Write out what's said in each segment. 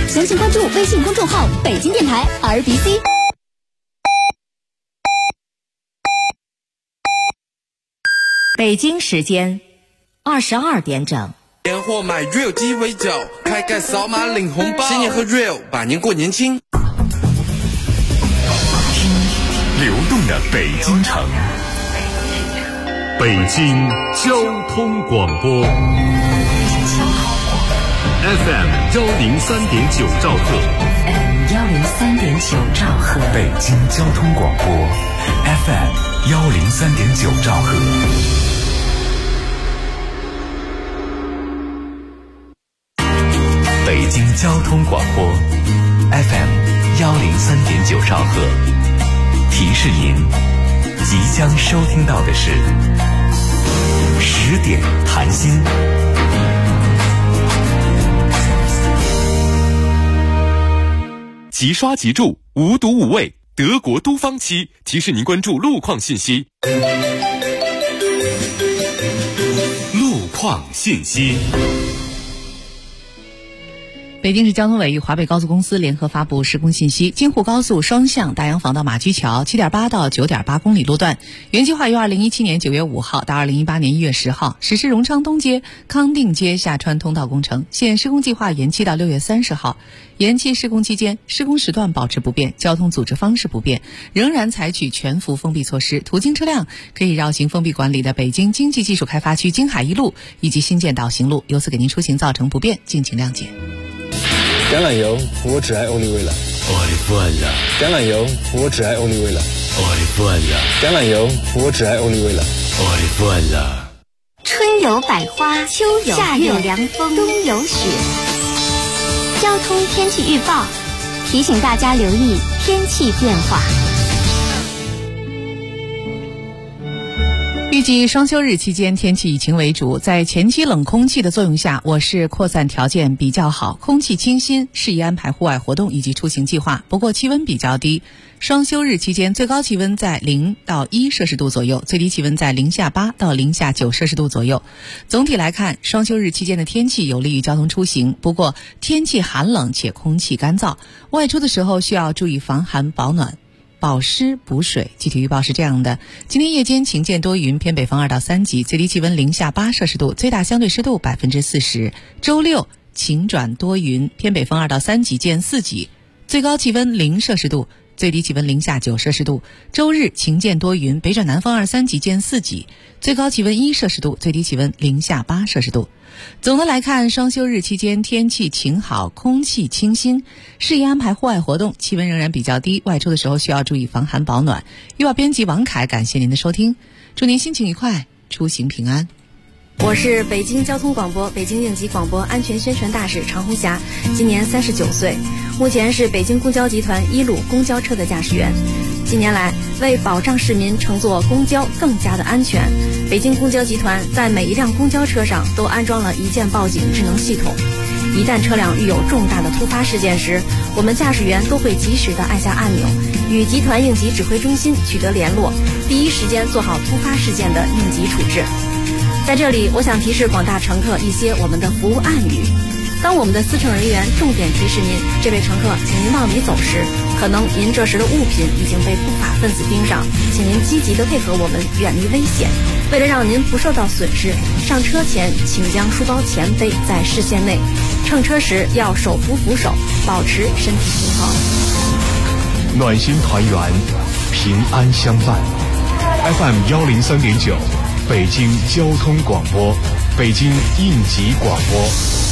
详情关注微信公众号北京电台 RBC。 北京时间22点整。 年货买 Real 鸡尾酒，开盖扫码领红包，新年和 Real 百年过年轻。 听流动的北京城，北京交通广播 FM 103.9兆赫， 103.9兆赫， 北京交通广播 FM 103.9兆赫。北京交通广播 FM 103.9兆赫，提示您即将收听到的是10点谈心。 即刷即住，无毒无味，德国都方漆提示您关注路况信息。路况信息。 北京市交通委与华北高速公司联合发布施工信息：京沪高速双向大洋坊到马驹桥 7.8 到 9.8 公里路段，原计划于2017年9月5号到2018年1月10号实施荣昌东街、康定街下穿通道工程，现施工计划延期到6月30号。延期施工期间，施工时段保持不变，交通组织方式不变，仍然采取全幅封闭措施，途经车辆可以绕行封闭管理的北京经济技术开发区京海一路以及新建导行路，由此给您出行造成不便，敬请谅解。 橄榄油，我只爱欧丽薇了。橄榄油，我只爱欧丽薇了。橄榄油，我只爱欧丽薇了。 春有百花，秋有夏有凉风，冬有雪。交通天气预报提醒大家留意天气变化。 预计双休日期间天气以晴为主，在前期冷空气的作用下，我市扩散条件比较好，空气清新，适宜安排户外活动以及出行计划。不过气温比较低，双休日期间最高气温在0到1摄氏度左右，最低气温在零下8到零下9摄氏度左右。总体来看，双休日期间的天气有利于交通出行，不过天气寒冷且空气干燥，外出的时候需要注意防寒保暖，保湿补水。具体预报是这样的：今天夜间晴间多云，偏北风2到3级，最低气温零下8摄氏度，最大相对湿度40%。周六晴转多云，偏北风2到3级见4级，最高气温0摄氏度，最低气温零下9摄氏度。周日晴间多云，北转南风2、3级见4级，最高气温1摄氏度，最低气温零下8摄氏度。总的来看，双休日期间天气晴好，空气清新，适宜安排户外活动，气温仍然比较低，外出的时候需要注意防寒保暖。预报编辑王凯，感谢您的收听，祝您心情愉快，出行平安。 我是北京交通广播北京应急广播安全宣传大使常红霞，今年39岁，目前是北京公交集团1路公交车的驾驶员。近年来，为保障市民乘坐公交更加的安全，北京公交集团在每一辆公交车上都安装了一键报警智能系统。一旦车辆遇有重大的突发事件时，我们驾驶员都会及时的按下按钮，与集团应急指挥中心取得联络，第一时间做好突发事件的应急处置。在这里，我想提示广大乘客一些我们的服务暗语。当我们的司乘人员重点提示您，这位乘客，请您往里走时，可能您这时的物品已经被不法分子盯上，请您积极的配合我们，远离危险。为了让您不受到损失，上车前请将书包前背在视线内，乘车时要手扶扶手，保持身体平衡。 暖心团圆，平安相伴。FM 103.9，北京交通广播，北京应急广播。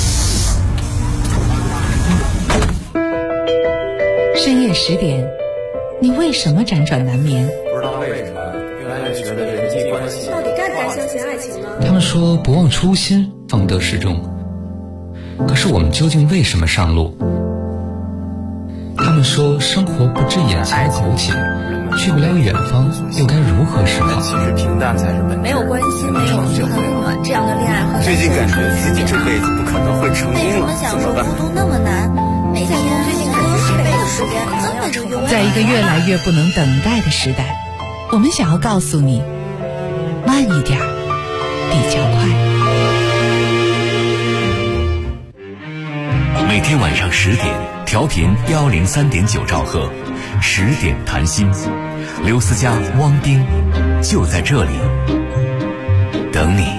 深夜10点，你为什么辗转难眠？ 不知道为什么越来越觉得人际关系到底该不该相信爱情呢？ 他们说不忘初心，方得始终。可是我们究竟为什么上路？他们说生活不止眼前苟且，去不了远方，又该如何是好？ 其实平淡才是本质。 没有关系，没有就很暖，这样的恋爱和最近感觉自己这辈子不可能会成功了，怎么办？ 都那么难，每天最近感觉10倍的时间根本就用。 在一个越来越不能等待的时代，我们想要告诉你，慢一点比较快。 每天晚上10点，调频103.9兆赫，10点谈心。刘思佳、汪冰就在这里等你。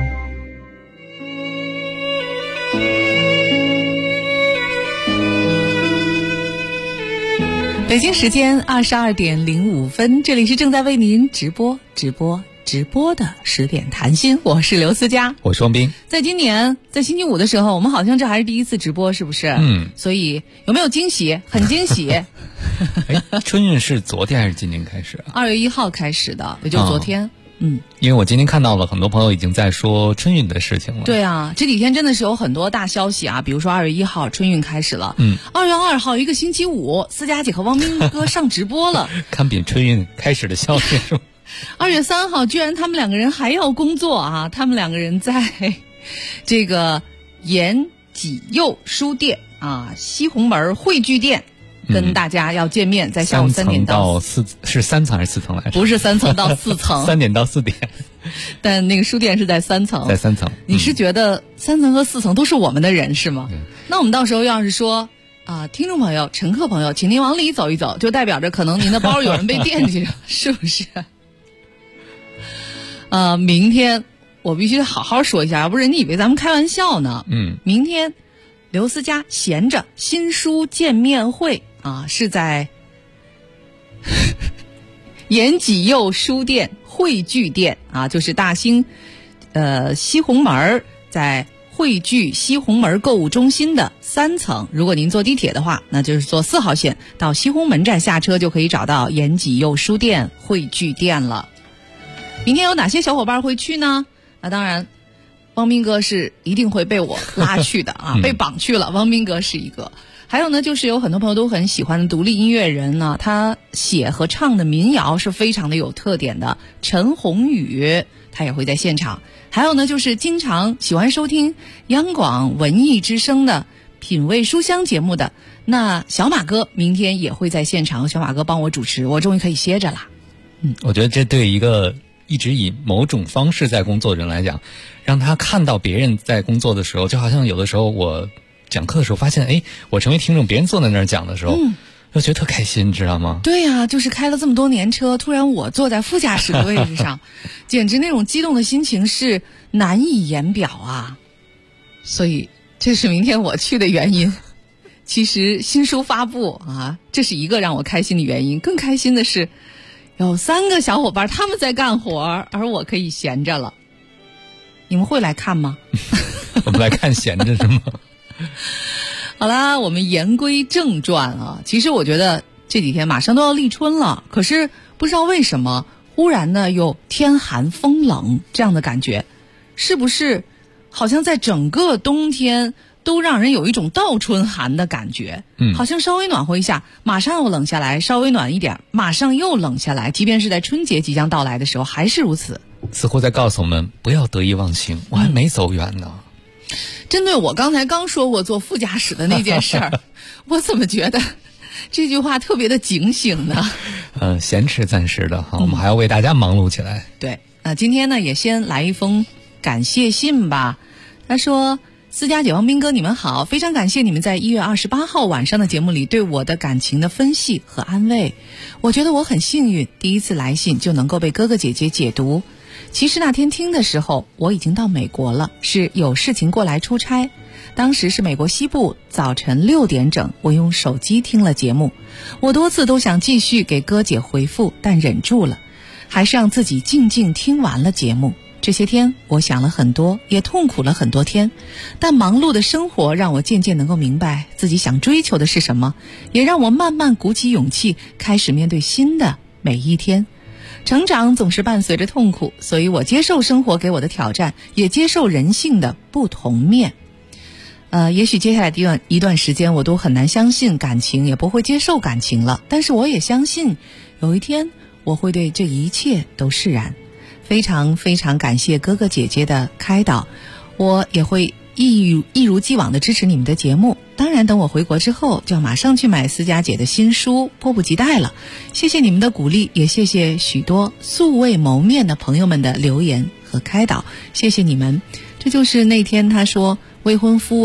北京时间22点05分，这里是正在为您直播的10点谈心，我是刘思佳， 我是汪冰。 在今年在星期五的时候，我们好像这还是第一次直播，是不是？所以有没有惊喜？很惊喜。 春运是昨天还是今天开始啊？ 2月1号开始的，也就是昨天。 因为我今天看到了很多朋友已经在说春运的事情了。 对啊，这几天真的是有很多大消息啊，比如说2月1号春运开始了，2月2号一个星期五，思佳姐和汪冰哥上直播了， 堪比春运开始的消息是吗 ？2月3号居然他们两个人还要工作啊，他们两个人在这个延吉佑书店啊西红门汇聚店跟大家要见面，在下午3点到 4是3层还是4层来着？ 不是3层到4层 3点到4点， 但那个书店是在3层。 在3层。 你是觉得3层和4层都是我们的人是吗？那我们到时候要是说听众朋友、乘客朋友，请您往里走一走，就代表着可能您的包有人被惦记着，是不是？明天我必须得好好说一下，要不然你以为咱们开玩笑呢。明天刘思佳闲着新书见面会是在延吉佑书店汇聚店就是大兴西红门，在汇聚西红门购物中心的3层。如果您坐地铁的话，那就是坐4号线到西红门站下车，就可以找到延吉佑书店汇聚店了。明天有哪些小伙伴会去呢？那当然汪冰哥是一定会被我拉去的被绑去了，汪冰哥是一个。还有呢，就是有很多朋友都很喜欢的独立音乐人呢，他写和唱的民谣是非常的有特点的，陈鸿宇他也会在现场。还有呢，就是经常喜欢收听央广文艺之声的品味书香节目的那小马哥明天也会在现场，小马哥帮我主持，我终于可以歇着了。 我觉得这对一个一直以某种方式在工作的人来讲，让他看到别人在工作的时候，就好像有的时候我讲课的时候发现，我成为听众，别人坐在那儿讲的时候，就觉得特开心，知道吗？ 对呀，就是开了这么多年车，突然我坐在副驾驶的位置上，简直那种激动的心情是难以言表啊！所以这是明天我去的原因。其实新书发布这是一个让我开心的原因，更开心的是有3个小伙伴他们在干活，而我可以闲着了。你们会来看吗？ 我们来看闲着是吗？ 好啦，我们言归正传其实我觉得这几天马上都要立春了，可是不知道为什么忽然呢又天寒风冷这样的感觉，是不是好像在整个冬天都让人有一种倒春寒的感觉？好像稍微暖和一下马上又冷下来，稍微暖一点马上又冷下来，即便是在春节即将到来的时候还是如此。 似乎在告诉我们不要得意忘形，我还没走远呢。 针对我刚才说过坐副驾驶的那件事儿我怎么觉得这句话特别的警醒呢？ 闲是暂时的我们还要为大家忙碌起来。 对，今天呢也先来一封感谢信吧。他说：思佳姐、汪冰哥，你们好，非常感谢你们在1月28号晚上的节目里对我的感情的分析和安慰。我觉得我很幸运，第一次来信就能够被哥哥姐姐解读。其实那天听的时候我已经到美国了，是有事情过来出差。当时是美国西部早晨6点整，我用手机听了节目。我多次都想继续给哥姐回复，但忍住了，还是让自己静静听完了节目。这些天我想了很多，也痛苦了很多天，但忙碌的生活让我渐渐能够明白自己想追求的是什么，也让我慢慢鼓起勇气，开始面对新的每一天。成长总是伴随着痛苦，所以我接受生活给我的挑战，也接受人性的不同面。也许接下来的一段时间我都很难相信感情，也不会接受感情了，但是我也相信有一天我会对这一切都释然。非常非常感谢哥哥姐姐的开导，我也会一如既往的支持你们的节目。当然等我回国之后就要马上去买思佳姐的新书，迫不及待了。谢谢你们的鼓励，也谢谢许多素未谋面的朋友们的留言和开导，谢谢你们。这就是那天他说未婚夫和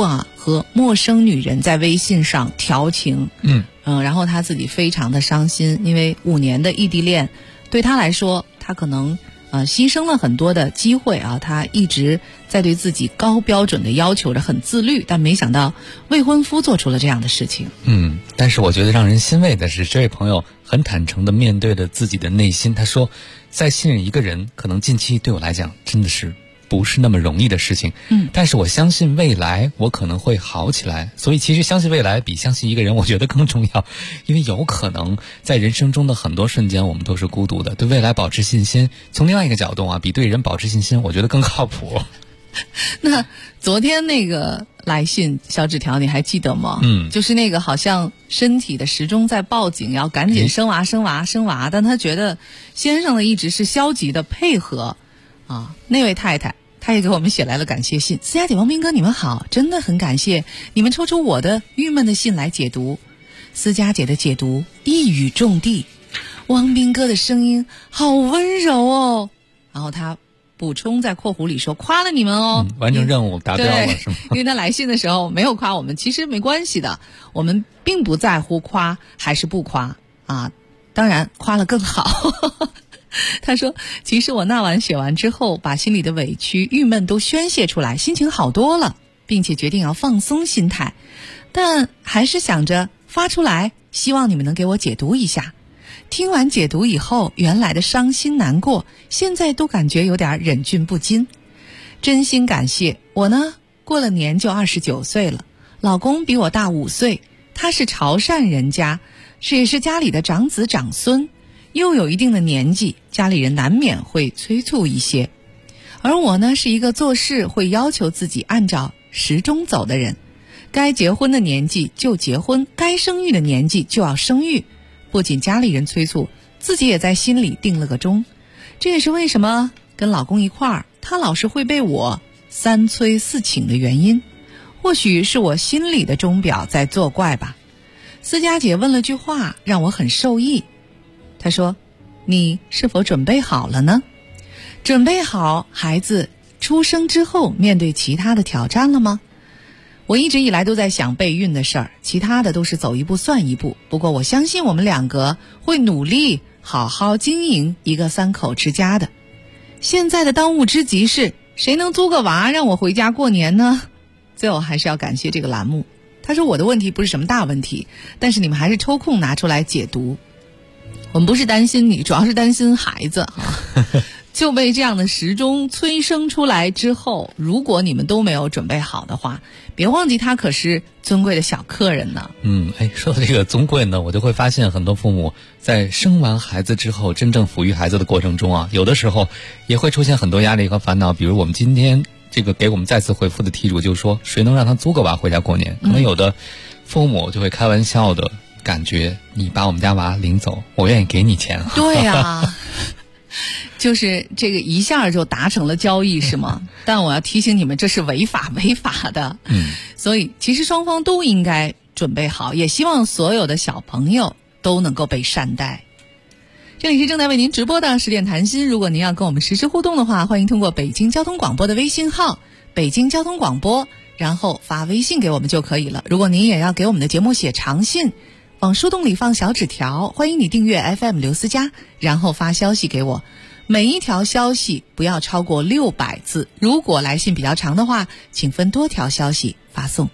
和陌生女人在微信上调情，然后他自己非常的伤心，因为5年的异地恋对他来说，他可能牺牲了很多的机会啊，他一直在对自己高标准的要求着，很自律，但没想到未婚夫做出了这样的事情。 但是我觉得让人欣慰的是，这位朋友很坦诚地面对了自己的内心。他说，再信任一个人，可能近期对我来讲真的是不是那么容易的事情，但是我相信未来我可能会好起来。所以其实相信未来比相信一个人我觉得更重要，因为有可能在人生中的很多瞬间我们都是孤独的。对未来保持信心，从另外一个角度啊，比对人保持信心我觉得更靠谱。 那昨天那个来信小纸条你还记得吗？就是那个好像身体的时钟在报警，要赶紧生娃生娃生娃，但他觉得先生呢一直是消极的配合啊。那位太太她也给我们写来了感谢信。思佳姐、王斌哥，你们好，真的很感谢你们抽出我的郁闷的信来解读。思佳姐的解读一语中的，王斌哥的声音好温柔哦。然后他补充在括弧里说，夸了你们哦， 完成任务达标了是吗？ 因为他来信的时候没有夸我们，其实没关系的，我们并不在乎夸还是不夸啊，当然夸了更好。他说，其实我那晚写完之后，把心里的委屈郁闷都宣泄出来，心情好多了，并且决定要放松心态，但还是想着发出来，希望你们能给我解读一下。听完解读以后，原来的伤心难过现在都感觉有点忍俊不禁。真心感谢。我呢过了年就29岁了，老公比我大5岁，他是潮汕人家，也是家里的长子长孙，又有一定的年纪，家里人难免会催促一些。而我呢是一个做事会要求自己按照时钟走的人，该结婚的年纪就结婚，该生育的年纪就要生育。不仅家里人催促，自己也在心里定了个钟。这也是为什么跟老公一块儿，他老是会被我3催4请的原因。或许是我心里的钟表在作怪吧。思佳姐问了句话让我很受益，她说，你是否准备好了呢？准备好孩子出生之后面对其他的挑战了吗？我一直以来都在想备孕的事儿，其他的都是走一步算一步。不过我相信我们2个会努力好好经营一个3口之家的。现在的当务之急是，谁能租个娃让我回家过年呢？最后还是要感谢这个栏目。他说我的问题不是什么大问题，但是你们还是抽空拿出来解读。我们不是担心你，主要是担心孩子就被这样的时钟催生出来之后，如果你们都没有准备好的话，别忘记他可是尊贵的小客人呢。 说到这个尊贵呢，我就会发现很多父母在生完孩子之后，真正抚育孩子的过程中啊，有的时候也会出现很多压力和烦恼。比如我们今天这个给我们再次回复的题主就说，谁能让他租个娃回家过年？可能有的父母就会开玩笑的感觉，你把我们家娃领走，我愿意给你钱。 对啊就是这个一下就达成了交易是吗？但我要提醒你们，这是违法的。所以其实双方都应该准备好，也希望所有的小朋友都能够被善待。这里是正在为您直播的10点谈心，如果您要跟我们实时互动的话，欢迎通过北京交通广播的微信号北京交通广播，然后发微信给我们就可以了。如果您也要给我们的节目写长信，往树洞里放小纸条，欢迎你订阅 FM 刘思佳，然后发消息给我，每一条消息不要超过600字，如果来信比较长的话，请分多条消息发送。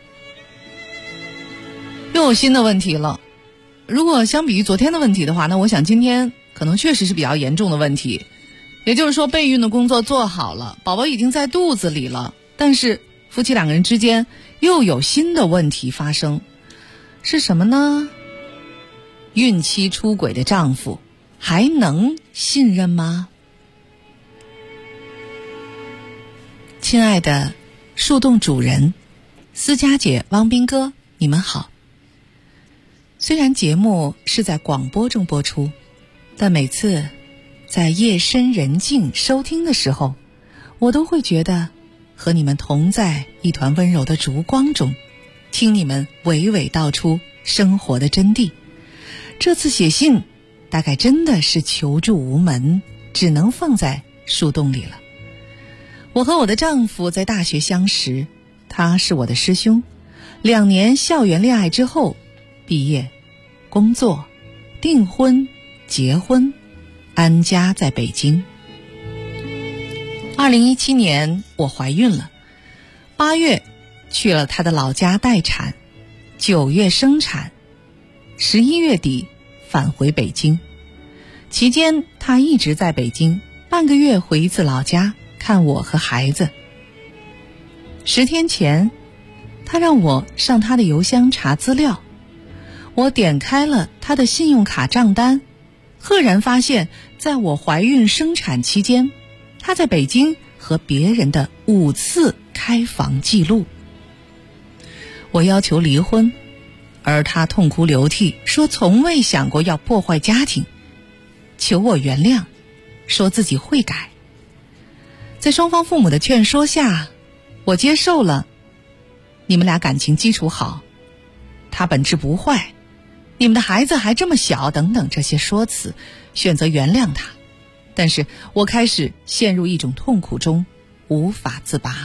又有新的问题了，如果相比于昨天的问题的话，那我想今天可能确实是比较严重的问题。也就是说，备孕的工作做好了，宝宝已经在肚子里了，但是夫妻2个人之间又有新的问题发生。是什么呢？孕期出轨的丈夫还能信任吗？亲爱的树洞主人思佳姐、汪斌哥，你们好。虽然节目是在广播中播出，但每次在夜深人静收听的时候，我都会觉得和你们同在一团温柔的烛光中，听你们娓娓道出生活的真谛。这次写信大概真的是求助无门，只能放在树洞里了。我和我的丈夫在大学相识， 他是我的师兄。2年校园恋爱之后，毕业、工作、订婚、结婚，安家在北京。2017年我怀孕了，8月去了他的老家待产，9月生产，11月底返回北京。期间他一直在北京，半个月回一次老家看我和孩子。10天前，他让我上他的邮箱查资料，我点开了他的信用卡账单，赫然发现在我怀孕生产期间，他在北京和别人的5次开房记录。我要求离婚，而他痛哭流涕，说从未想过要破坏家庭，求我原谅，说自己会改。在双方父母的劝说下，我接受了你们俩感情基础好，他本质不坏，你们的孩子还这么小等等这些说辞，选择原谅他。但是我开始陷入一种痛苦中，无法自拔。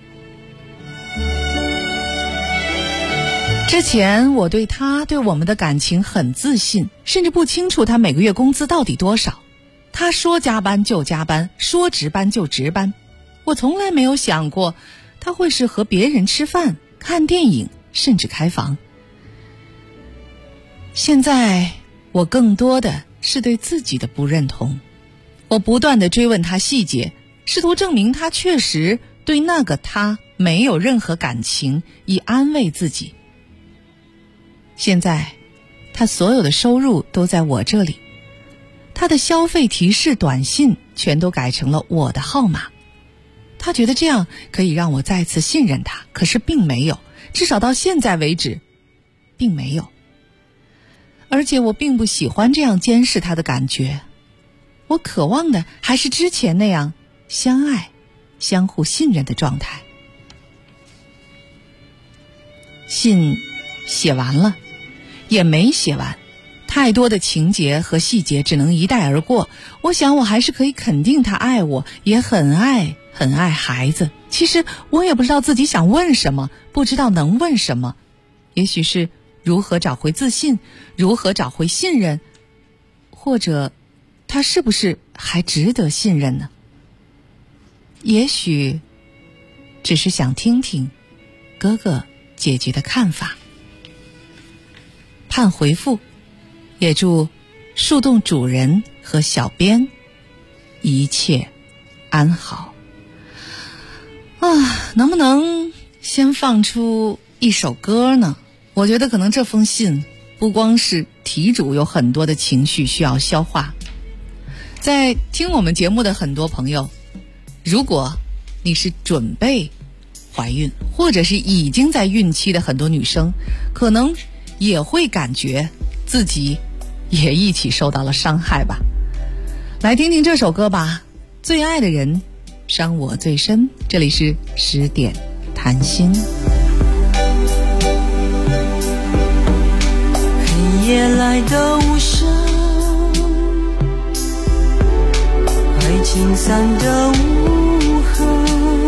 之前我对他对我们的感情很自信，甚至不清楚他每个月工资到底多少。他说加班就加班，说值班就值班。我从来没有想过他会是和别人吃饭、看电影，甚至开房。现在我更多的是对自己的不认同。我不断地追问他细节，试图证明他确实对那个他没有任何感情，以安慰自己。现在他所有的收入都在我这里，他的消费提示短信全都改成了我的号码。他觉得这样可以让我再次信任他，可是并没有，至少到现在为止并没有。而且我并不喜欢这样监视他的感觉，我渴望的还是之前那样相爱、相互信任的状态。信写完了，也没写完，太多的情节和细节只能一带而过。我想我还是可以肯定他爱我，也很爱孩子。其实我也不知道自己想问什么，不知道能问什么。也许是如何找回自信，如何找回信任，或者他是不是还值得信任呢？也许只是想听听哥哥姐姐的看法。盼回复，也祝树洞主人和小编一切安好。能不能先放出一首歌呢？我觉得可能这封信不光是题主有很多的情绪需要消化。在听我们节目的很多朋友，如果你是准备怀孕，或者是已经在孕期的很多女生，可能也会感觉自己也一起受到了伤害吧。来听听这首歌吧，最爱的人伤我最深。这里是10点谈心。 黑夜来的无声，爱情散的无痕，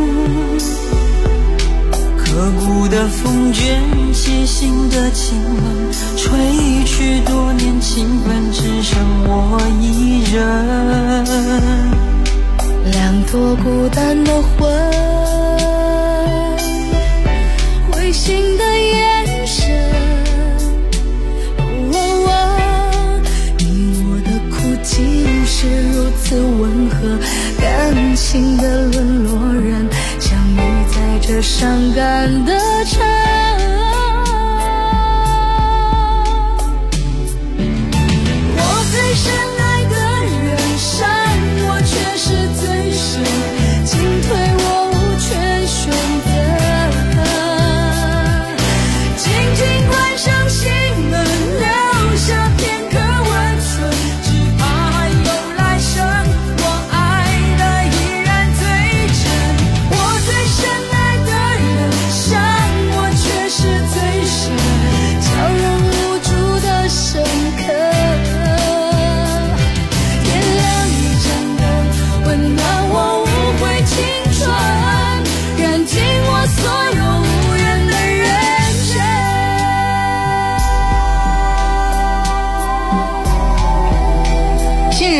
刻骨的风卷起心的情纹，吹去多年情分，只剩我一人。 两朵孤单的魂，灰心的眼神，你我的苦竟是如此温和，感情的沦落人相遇在这伤感的城。我最深爱的人伤我却是最深，进退我无权选择，轻轻关上心门，留下片刻温存，只怕有来生，我爱的依然最真。我最深爱的人伤我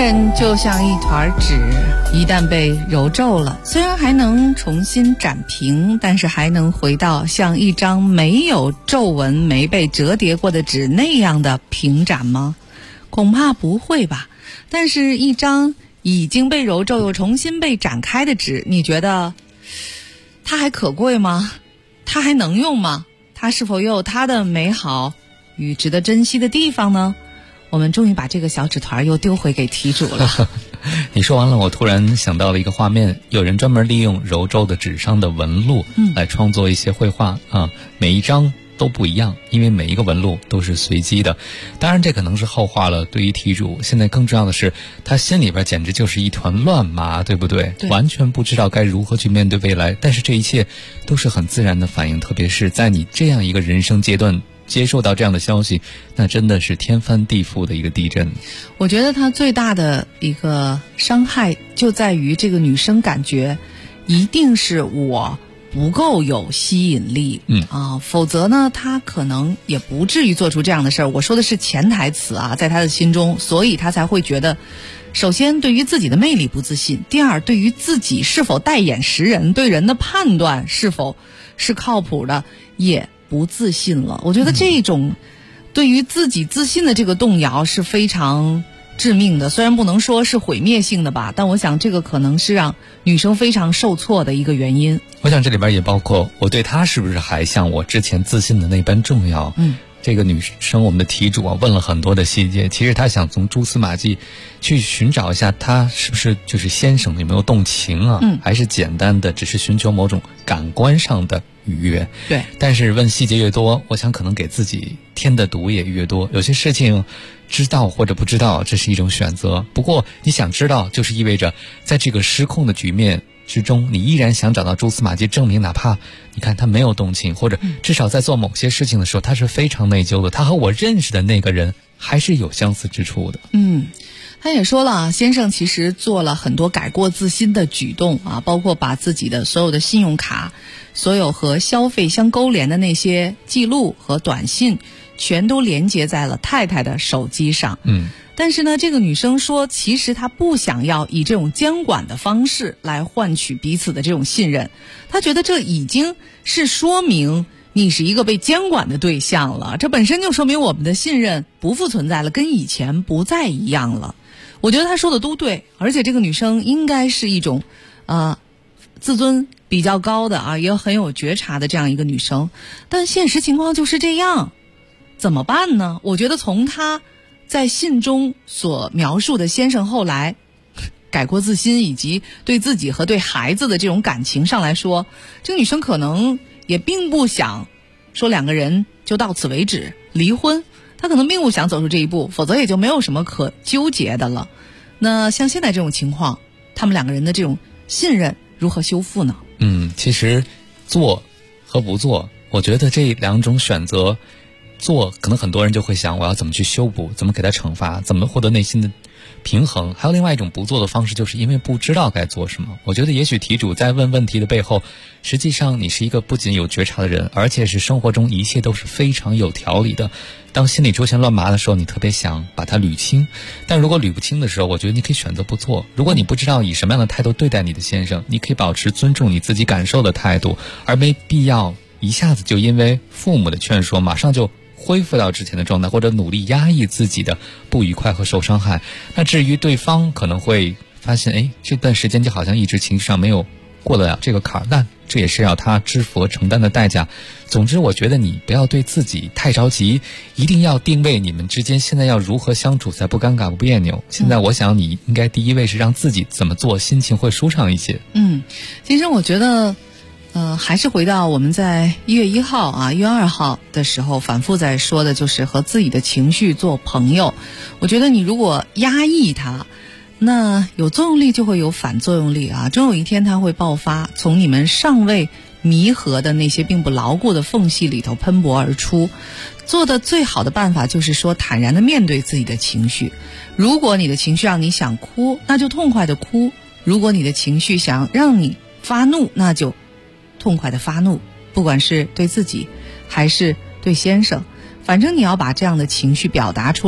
人就像一团纸，一旦被揉皱了，虽然还能重新展平，但是还能回到像一张没有皱纹、没被折叠过的纸那样的平展吗？恐怕不会吧。但是一张已经被揉皱又重新被展开的纸，你觉得它还可贵吗？它还能用吗？它是否有它的美好与值得珍惜的地方呢？我们终于把这个小纸团又丢回给题主了。 你说完了，我突然想到了一个画面，有人专门利用揉皱的纸上的纹路来创作一些绘画啊，每一张都不一样，因为每一个纹路都是随机的。当然这可能是后话了，对于题主现在更重要的是他心里边简直就是一团乱麻，对不对？完全不知道该如何去面对未来，但是这一切都是很自然的反应，特别是在你这样一个人生阶段接受到这样的消息，那真的是天翻地覆的一个地震。 我觉得它最大的一个伤害就在于这个女生感觉一定是我不够有吸引力，否则呢她可能也不至于做出这样的事儿。我说的是潜台词啊，在她的心中，所以她才会觉得，首先对于自己的魅力不自信，第二对于自己是否带眼识人，对人的判断是否是靠谱的也不自信了。我觉得这种对于自己自信的这个动摇是非常致命的，虽然不能说是毁灭性的吧，但我想这个可能是让女生非常受挫的一个原因。 我想这里边也包括我对她是不是还像我之前自信的那般重要。这个女生我们的题主问了很多的细节，其实她想从蛛丝马迹去寻找一下她是不是就是先生有没有动情啊，还是简单的只是寻求某种感官上的愉悦。 对， 但是问细节越多，我想可能给自己添的毒也越多。有些事情知道或者不知道，这是一种选择，不过你想知道就是意味着在这个失控的局面之中，你依然想找到蛛丝马迹证明，哪怕你看他没有动情，或者至少在做某些事情的时候他是非常内疚的，他和我认识的那个人还是有相似之处的。 他也说了，先生其实做了很多改过自新的举动啊，包括把自己的所有的信用卡，所有和消费相勾连的那些记录和短信全都连接在了太太的手机上。但是呢，这个女生说其实她不想要以这种监管的方式来换取彼此的这种信任，她觉得这已经是说明你是一个被监管的对象了，这本身就说明我们的信任不复存在了，跟以前不再一样了。我觉得她说的都对，而且这个女生应该是一种自尊比较高的啊，也很有觉察的这样一个女生，但现实情况就是这样，怎么办呢？我觉得从她在信中所描述的先生后来改过自新以及对自己和对孩子的这种感情上来说，这个女生可能也并不想说两个人就到此为止离婚，她可能并不想走出这一步，否则也就没有什么可纠结的了。那像现在这种情况，他们两个人的这种信任如何修复呢？ 其实做和不做，我觉得这两种选择，做可能很多人就会想我要怎么去修补，怎么给他惩罚，怎么获得内心的平衡。还有另外一种不做的方式，就是因为不知道该做什么。我觉得也许题主在问问题的背后，实际上你是一个不仅有觉察的人，而且是生活中一切都是非常有条理的。当心里出现乱麻的时候，你特别想把它捋清，但如果捋不清的时候，我觉得你可以选择不做。如果你不知道以什么样的态度对待你的先生，你可以保持尊重你自己感受的态度，而没必要一下子就因为父母的劝说马上就恢复到之前的状态，或者努力压抑自己的不愉快和受伤害。那至于对方可能会发现这段时间就好像一直情绪上没有过得了这个坎儿，那这也是要他支付和承担的代价。总之我觉得你不要对自己太着急，一定要定位你们之间现在要如何相处才不尴尬不别扭。现在我想你应该第一位是让自己怎么做心情会舒畅一些。 其实我觉得还是回到我们在1月1号1月2号的时候反复在说的，就是和自己的情绪做朋友。我觉得你如果压抑它，那有作用力就会有反作用力啊，终有一天它会爆发，从你们尚未弥合的那些并不牢固的缝隙里头喷薄而出。做的最好的办法就是说坦然的面对自己的情绪。如果你的情绪让你想哭，那就痛快的哭；如果你的情绪想让你发怒，那就痛快的发怒，不管是对自己还是对先生，反正你要把这样的情绪表达出来，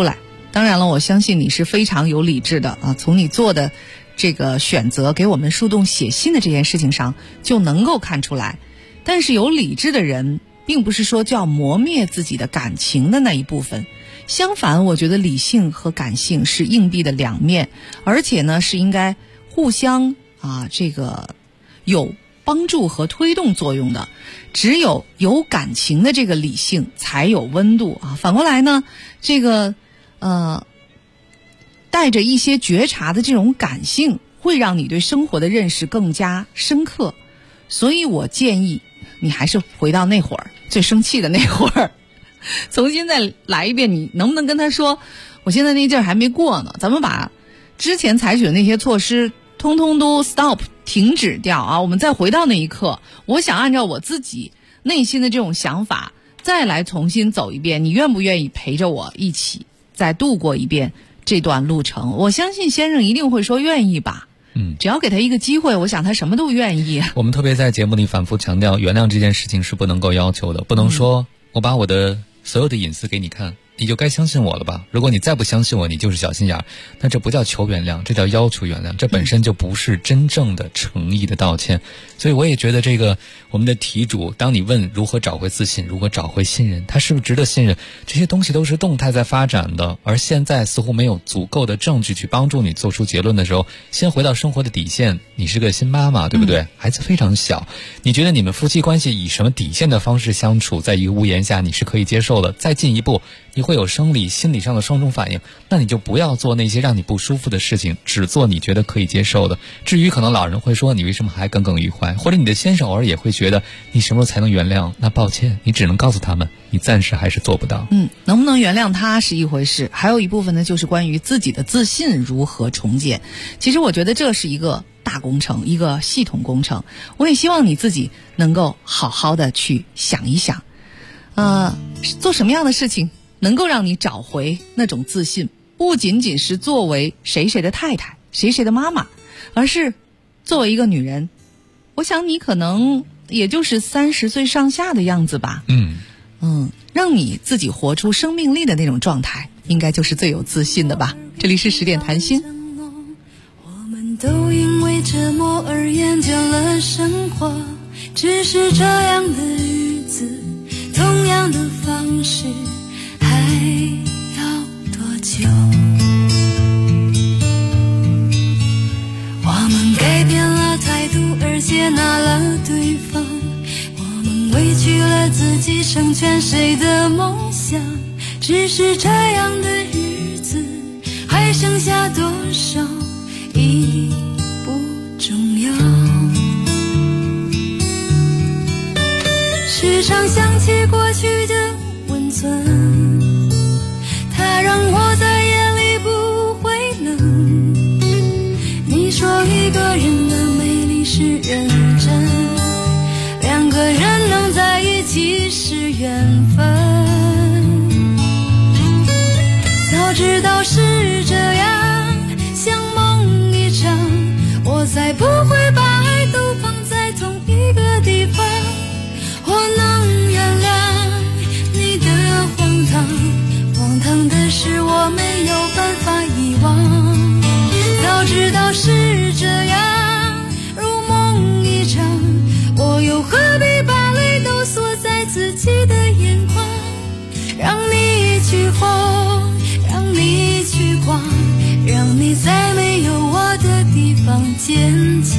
当然了，我相信你是非常有理智的啊，从你做的这个选择给我们树洞写信的这件事情上就能够看出来。但是有理智的人并不是说就要磨灭自己的感情的那一部分，相反，我觉得理性和感性是硬币的两面，而且呢是应该互相这个有帮助和推动作用的。只有感情的这个理性才有温度啊。反过来呢，这个带着一些觉察的这种感性，会让你对生活的认识更加深刻。所以我建议你还是回到那会儿最生气的那会儿，重新再来一遍。你能不能跟他说，我现在那劲儿还没过呢，咱们把之前采取的那些措施通通都 stop 停止掉啊！我们再回到那一刻，我想按照我自己内心的这种想法再来重新走一遍，你愿不愿意陪着我一起再度过一遍这段路程？我相信先生一定会说愿意吧。只要给他一个机会，我想他什么都愿意。 我们特别在节目里反复强调，原谅这件事情是不能够要求的，不能说我把我的所有的隐私给你看，你就该相信我了吧？如果你再不相信我，你就是小心眼儿。那这不叫求原谅，这叫要求原谅，这本身就不是真正的诚意的道歉。所以我也觉得这个我们的题主，当你问如何找回自信，如何找回信任，他是不是值得信任，这些东西都是动态在发展的，而现在似乎没有足够的证据去帮助你做出结论的时候，先回到生活的底线。你是个新妈妈，对不对？孩子非常小，你觉得你们夫妻关系以什么底线的方式相处，在一个屋檐下你是可以接受的，再进一步你会有生理心理上的双重反应，那你就不要做那些让你不舒服的事情，只做你觉得可以接受的。至于可能老人会说你为什么还耿耿于怀，或者你的先生偶尔也会觉得你什么时候才能原谅，那抱歉，你只能告诉他们你暂时还是做不到。 能不能原谅他是一回事，还有一部分呢就是关于自己的自信如何重建。其实我觉得这是一个大工程，一个系统工程。我也希望你自己能够好好的去想一想，做什么样的事情能够让你找回那种自信，不仅仅是作为谁谁的太太，谁谁的妈妈，而是作为一个女人。我想你可能也就是30岁上下的样子吧。让你自己活出生命力的那种状态，应该就是最有自信的吧。这里是10点谈心。 我们都因为折磨而厌倦了生活，只是这样的日子，同样的方式，还要多久？我们改变了态度而接纳了对方，我们委屈了自己成全谁的梦想，只是这样的日子还剩下多少已不重要。时常想起过去的温存，它让我在夜里不会冷。你说一个人的美丽是认真，两个人能在一起是缘分。早知道是这样，像梦一场，我才不会把爱都放在同一个地方。我能原谅你的荒唐，荒唐的是我没有办法遗忘。早知道是这样，如梦一场，我又何必把泪都锁在自己的眼眶？让你去疯，让你去狂，让你在没有我的地方坚强。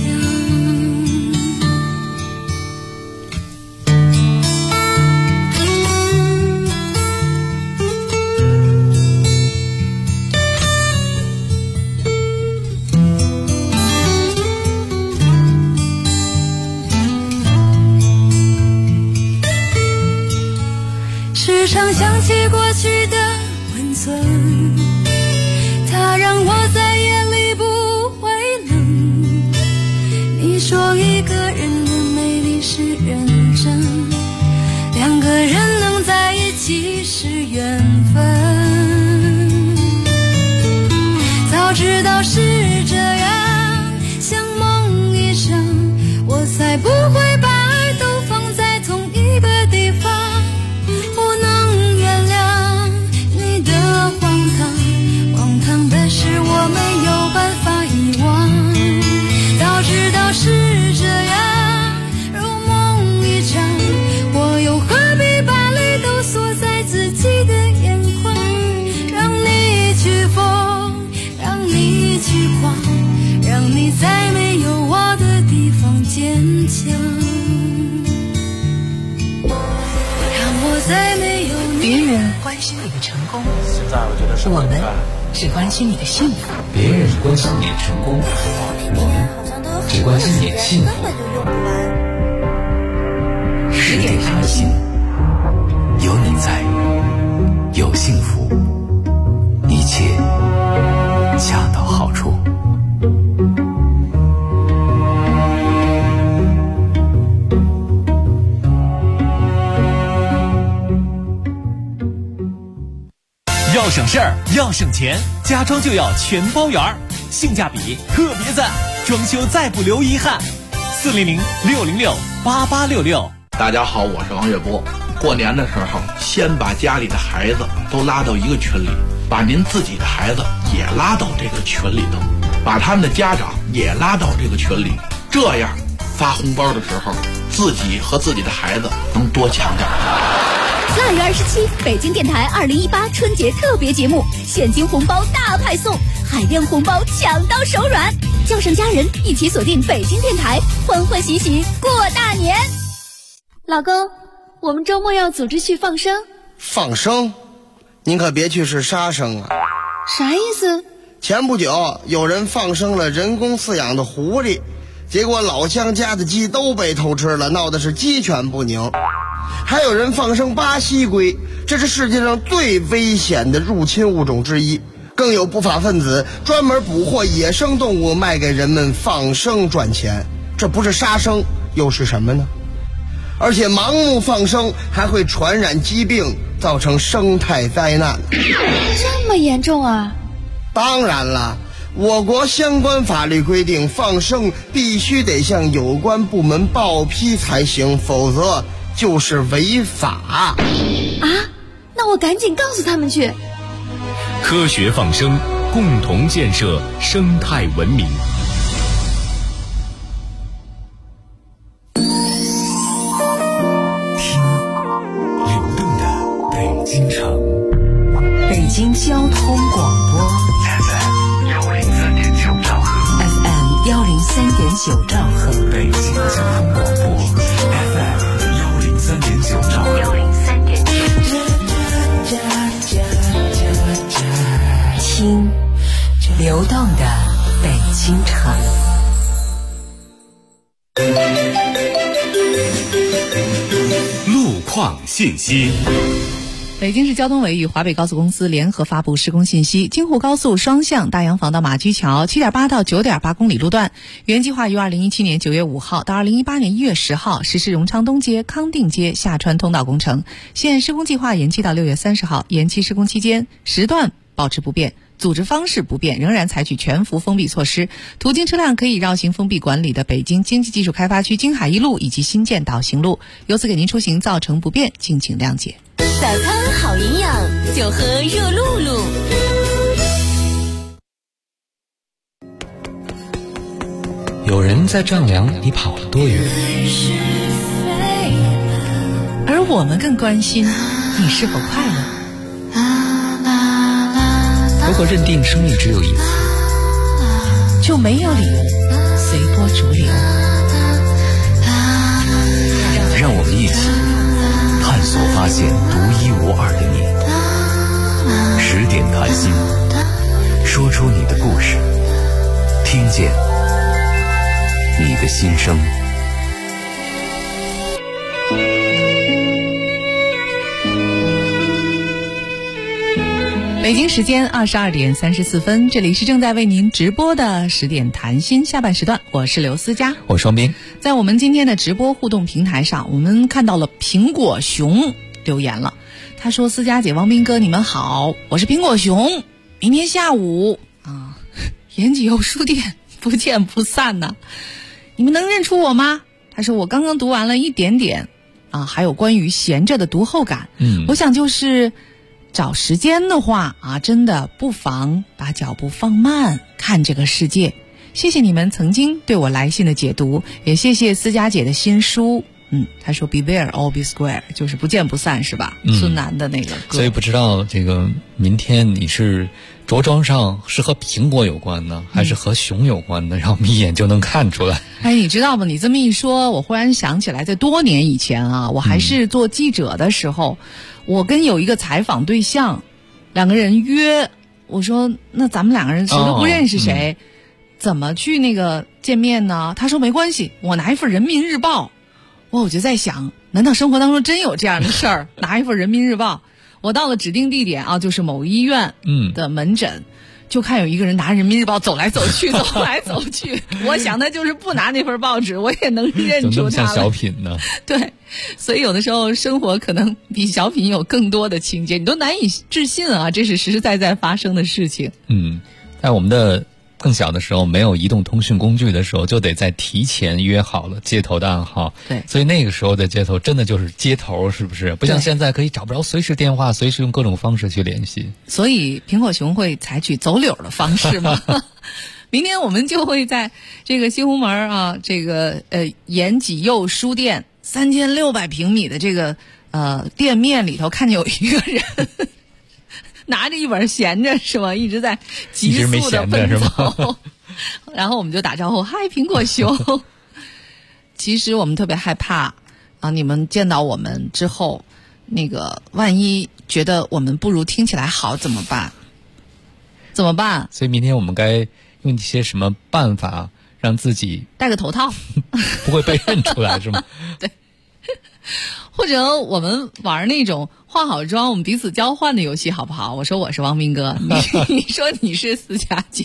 你在没有我的地方坚强，让我在没有你。 别人关心你的成功， 现在我觉得是我们只关心你的幸福。 别人关心你的成功，我们只关心你的幸福。 10点谈心，有你在，有幸福，一切恰到好处。 要省事儿，要省钱，家装就要全包圆儿，性价比特别赞，装修再不留遗憾。400-606-8866。 大家好，我是王月波。过年的时候，先把家里的孩子都拉到一个群里，把您自己的孩子也拉到这个群里头，把他们的家长也拉到这个群里，这样发红包的时候，自己和自己的孩子能多抢点。 2月27，北京电台2018春节特别节目，现金红包大派送，海量红包抢到手软，叫上家人一起锁定北京电台，欢欢喜喜过大年。 老公，我们周末要组织去放生。 放生？您可别去是杀生啊！ 啥意思？ 前不久有人放生了人工饲养的狐狸，结果老乡家的鸡都被偷吃了，闹的是鸡犬不宁。还有人放生巴西龟，这是世界上最危险的入侵物种之一。更有不法分子专门捕获野生动物卖给人们放生赚钱，这不是杀生又是什么呢？而且盲目放生还会传染疾病，造成生态灾难。 这么严重啊？ 当然了，我国相关法律规定，放生必须得向有关部门报批才行，否则就是违法啊！ 那我赶紧告诉他们去。 科学放生，共同建设生态文明。 听流动的北京城， 北京交通广播 FM103.9兆赫 ，FM103.9兆赫， 北京交通广播 FM103.9兆赫 ，103.9。听流动的北京城。 路况信息。 北京市交通委与华北高速公司联合发布施工信息：京沪高速双向大洋坊到马驹桥 7.8 到 9.8 公里路段，原计划于2017年9月5号到2018年1月10号实施荣昌东街、康定街下穿通道工程，现施工计划延期到6月30号。延期施工期间，时段保持不变，组织方式不变，仍然采取全幅封闭措施。途经车辆可以绕行封闭管理的北京经济技术开发区京海一路以及新建导行路，由此给您出行造成不便，敬请谅解。 早餐好营养，就喝热露露。 有人在丈量你跑了多远， 而我们更关心你是否快乐。 如果认定生命只有一次， 就没有理由随波逐流。 让我们一起探索发现独一无二的你。10点谈心，说出你的故事，听见你的心声。 北京时间22点34分，这里是正在为您直播的10点谈心下半时段，我是刘思佳， 我双冰。 在我们今天的直播互动平台上，我们看到了苹果熊留言了。他说：思佳姐、王斌哥，你们好，我是苹果熊，明天下午延吉有书店不见不散呢，你们能认出我吗？他说我刚刚读完了一点点还有关于闲着的读后感。我想就是找时间的话真的不妨把脚步放慢，看这个世界。谢谢你们曾经对我来信的解读，也谢谢思佳姐的新书他说 Be there or be square， 就是不见不散，是吧？孙楠的那个歌。 所以不知道这个明天你是着装上是和苹果有关呢，还是和熊有关呢？让我们一眼就能看出来。 哎，你知道吗？你这么一说，我忽然想起来，在多年以前啊，我还是做记者的时候，我跟有一个采访对象，两个人约，我说那咱们两个人谁都不认识谁，怎么去那个见面呢？他说没关系，我拿一份人民日报。我就在想，难道生活当中真有这样的事儿？拿一份人民日报，我到了指定地点啊，就是某医院的门诊，就看有一个人拿人民日报走来走去，走来走去。我想他就是不拿那份报纸，我也能认出他了。 怎么像小品呢？ 对，所以有的时候生活可能比小品有更多的情节，你都难以置信啊，这是实实在在发生的事情。 在我们的更小的时候，没有移动通讯工具的时候，就得在提前约好了街头的暗号。 对， 所以那个时候的街头真的就是街头，是不是？不像现在可以找不着随时电话，随时用各种方式去联系。 所以苹果熊会采取走柳的方式吗？明天我们就会在这个西红门啊，这个延吉佑书店3600平米的这个店面里头，看见有一个人。拿着一本闲着是吧？一直在急速的奔走，然后我们就打招呼：“嗨，苹果熊。”其实我们特别害怕啊，你们见到我们之后，那个万一觉得我们不如听起来好怎么办？怎么办？ 所以明天我们该用一些什么办法让自己戴个头套， 不会被认出来是吗？ 对。或者我们玩那种化好妆我们彼此交换的游戏好不好？我说我是汪明哥，你说你是思佳姐。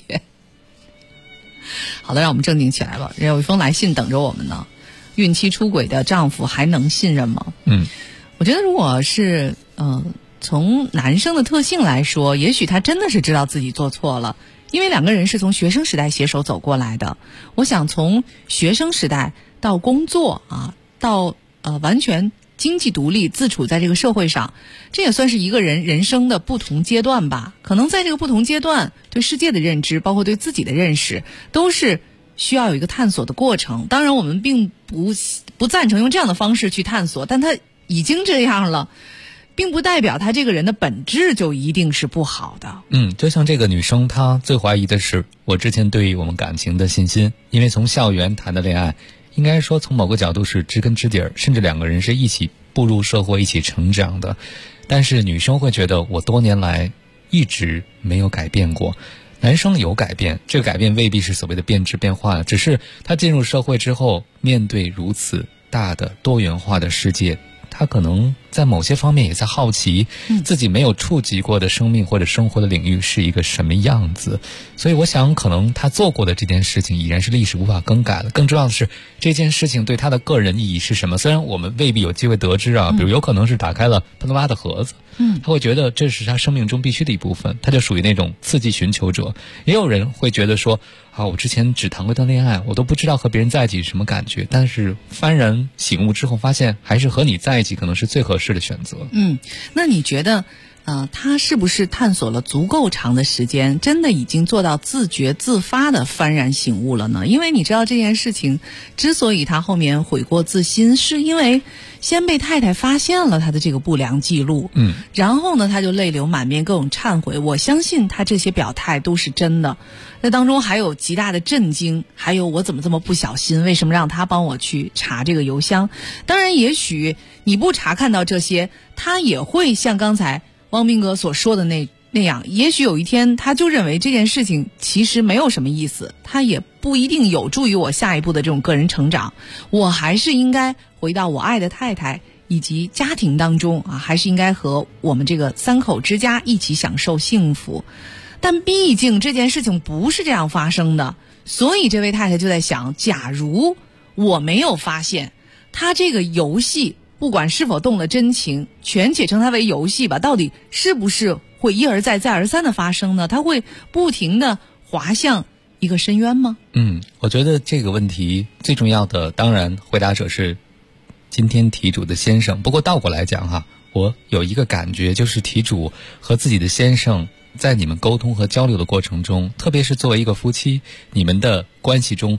好的，让我们正经起来吧。有一封来信等着我们呢。孕期出轨的丈夫还能信任吗？我觉得如果是从男生的特性来说，也许他真的是知道自己做错了，因为两个人是从学生时代携手走过来的。我想从学生时代到工作啊，到完全经济独立自处在这个社会上，这也算是一个人人生的不同阶段吧。可能在这个不同阶段，对世界的认知包括对自己的认识都是需要有一个探索的过程。当然我们并不赞成用这样的方式去探索，但他已经这样了，并不代表他这个人的本质就一定是不好的。 就像这个女生，她最怀疑的是我之前对于我们感情的信心，因为从校园谈的恋爱，应该说从某个角度是知根知底儿，甚至两个人是一起步入社会一起成长的。但是女生会觉得我多年来一直没有改变过，男生有改变，这个改变未必是所谓的变质变化，只是他进入社会之后，面对如此大的多元化的世界，他可能在某些方面也在好奇自己没有触及过的生命或者生活的领域是一个什么样子。所以我想可能他做过的这件事情已然是历史无法更改了，更重要的是这件事情对他的个人意义是什么。虽然我们未必有机会得知啊，比如有可能是打开了潘多拉的盒子，他会觉得这是他生命中必须的一部分，他就属于那种刺激寻求者。也有人会觉得说我之前只谈过一段恋爱，我都不知道和别人在一起是什么感觉，但是幡然醒悟之后发现还是和你在一起可能是最合适的选择。 那你觉得他是不是探索了足够长的时间，真的已经做到自觉自发的幡然醒悟了呢？因为你知道这件事情之所以他后面悔过自新，是因为先被太太发现了他的这个不良记录，然后呢他就泪流满面各种忏悔。我相信他这些表态都是真的，那当中还有极大的震惊，还有我怎么这么不小心，为什么让他帮我去查这个邮箱。当然也许你不查看到这些，他也会像刚才汪明哥所说的那样，也许有一天他就认为这件事情其实没有什么意思，他也不一定有助于我下一步的这种个人成长，我还是应该回到我爱的太太以及家庭当中啊，还是应该和我们这个3口之家一起享受幸福。但毕竟这件事情不是这样发生的，所以这位太太就在想，假如我没有发现他这个游戏不管是否动了真情，全且称它为游戏吧，到底是不是会一而再再而三的发生呢？它会不停的滑向一个深渊吗？ 我觉得这个问题最重要的，当然回答者是今天题主的先生。不过倒过来讲我有一个感觉，就是题主和自己的先生在你们沟通和交流的过程中，特别是作为一个夫妻，你们的关系中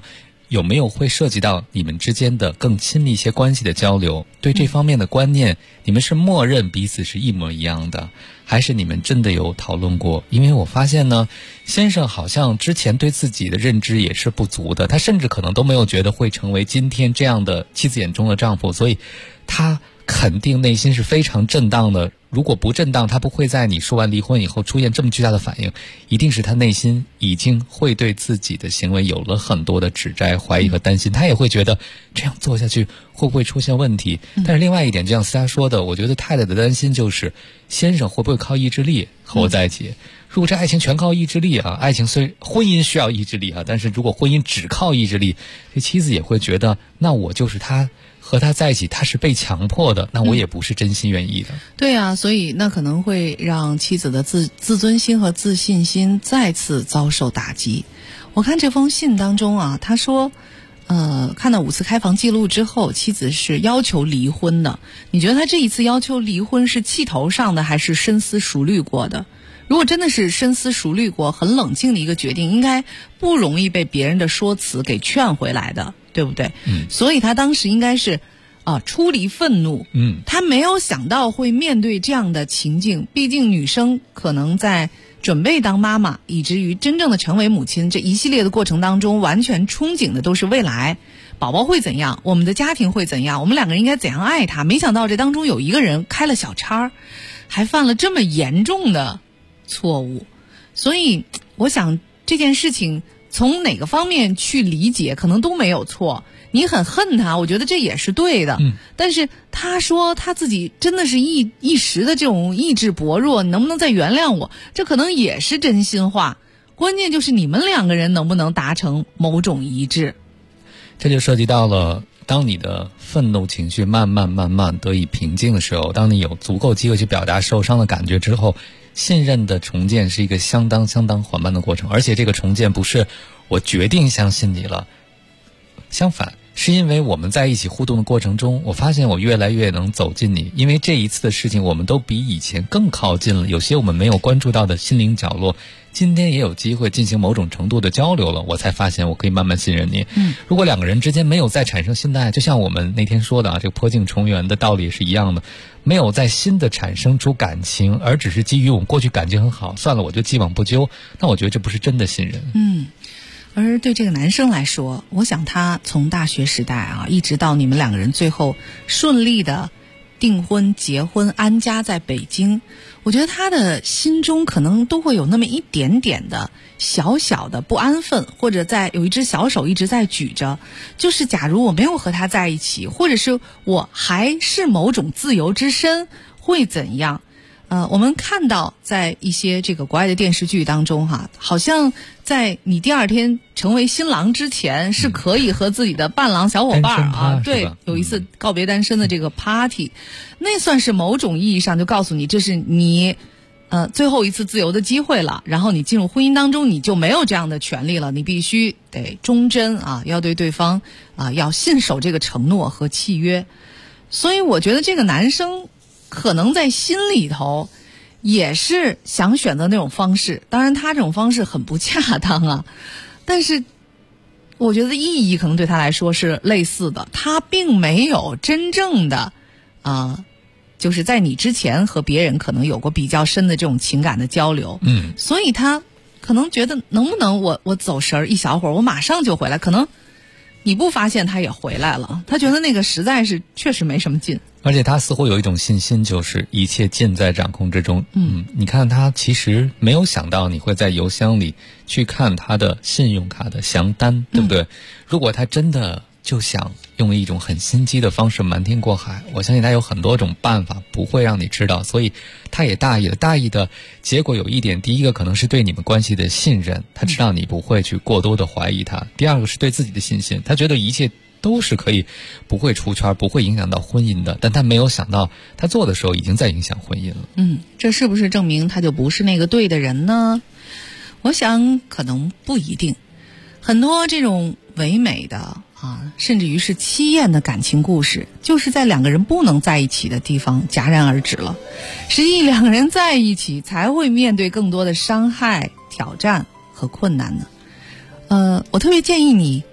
有没有会涉及到你们之间的更亲密一些关系的交流？对这方面的观念，你们是默认彼此是一模一样的，还是你们真的有讨论过？因为我发现呢，先生好像之前对自己的认知也是不足的，他甚至可能都没有觉得会成为今天这样的妻子眼中的丈夫，所以他肯定内心是非常震荡的。如果不震荡，他不会在你说完离婚以后出现这么巨大的反应，一定是他内心已经会对自己的行为有了很多的指摘、怀疑和担心，他也会觉得这样做下去会不会出现问题。但是另外一点，就像思佳说的，我觉得太太的担心就是先生会不会靠意志力和我在一起。如果这爱情全靠意志力啊，婚姻需要意志力啊，但是如果婚姻只靠意志力，这妻子也会觉得那我就是他和他在一起，他是被强迫的，那我也不是真心愿意的。 对啊，所以那可能会让妻子的自尊心和自信心再次遭受打击。我看这封信当中啊，他说看到5次开房记录之后，妻子是要求离婚的。你觉得他这一次要求离婚是气头上的，还是深思熟虑过的？如果真的是深思熟虑过，很冷静的一个决定，应该不容易被别人的说辞给劝回来的，对不对？所以他当时应该是出离愤怒。他没有想到会面对这样的情境，毕竟女生可能在准备当妈妈以至于真正的成为母亲这一系列的过程当中，完全憧憬的都是未来宝宝会怎样，我们的家庭会怎样，我们两个人应该怎样爱他。没想到这当中有一个人开了小差，还犯了这么严重的错误。所以我想这件事情从哪个方面去理解可能都没有错。你很恨他，我觉得这也是对的。但是他说他自己真的是一时的这种意志薄弱，能不能再原谅我，这可能也是真心话。关键就是你们两个人能不能达成某种一致。 这就涉及到了当你的愤怒情绪慢慢得以平静的时候，当你有足够机会去表达受伤的感觉之后，信任的重建是一个相当缓慢的过程。而且这个重建不是我决定相信你了，相反是因为我们在一起互动的过程中，我发现我越来越能走进你。因为这一次的事情，我们都比以前更靠近了，有些我们没有关注到的心灵角落，今天也有机会进行某种程度的交流了，我才发现我可以慢慢信任你。如果两个人之间没有再产生新的爱，就像我们那天说的这个破镜重圆的道理是一样的，没有在新的产生出感情，而只是基于我们过去感情很好，算了，我就既往不咎，那我觉得这不是真的信任。 而对这个男生来说，我想他从大学时代一直到你们两个人最后顺利的订婚结婚安家在北京，我觉得他的心中可能都会有那么一点点的小小的不安分，或者有一只小手一直在举着，就是假如我没有和他在一起，或者是我还是某种自由之身会怎样。我们看到在一些这个国外的电视剧当中好像在你第二天成为新郎之前是可以和自己的伴郎小伙伴对，有一次告别单身的这个 party，那算是某种意义上就告诉你这是你最后一次自由的机会了，然后你进入婚姻当中你就没有这样的权利了，你必须得忠贞要对对方要信守这个承诺和契约。所以我觉得这个男生可能在心里头也是想选择那种方式，当然他这种方式很不恰当但是我觉得意义可能对他来说是类似的，他并没有真正的就是在你之前和别人可能有过比较深的这种情感的交流，所以他可能觉得能不能我走神一小会儿，我马上就回来，可能你不发现他也回来了，他觉得那个实在是确实没什么劲。 而且他似乎有一种信心，就是一切尽在掌控之中。你看他其实没有想到你会在邮箱里去看他的信用卡的详单，对不对？如果他真的就想用一种很心机的方式瞒天过海，我相信他有很多种办法不会让你知道，所以他也大意了。大意的结果有一点，第一个可能是对你们关系的信任，他知道你不会去过多的怀疑他；第二个是对自己的信心，他觉得一切都是可以不会出圈，不会影响到婚姻的，但他没有想到他做的时候已经在影响婚姻了。 这是不是证明他就不是那个对的人呢？我想可能不一定。很多这种唯美的甚至于是凄艳的感情故事，就是在两个人不能在一起的地方戛然而止了。实际两个人在一起才会面对更多的伤害、挑战和困难呢。我特别建议你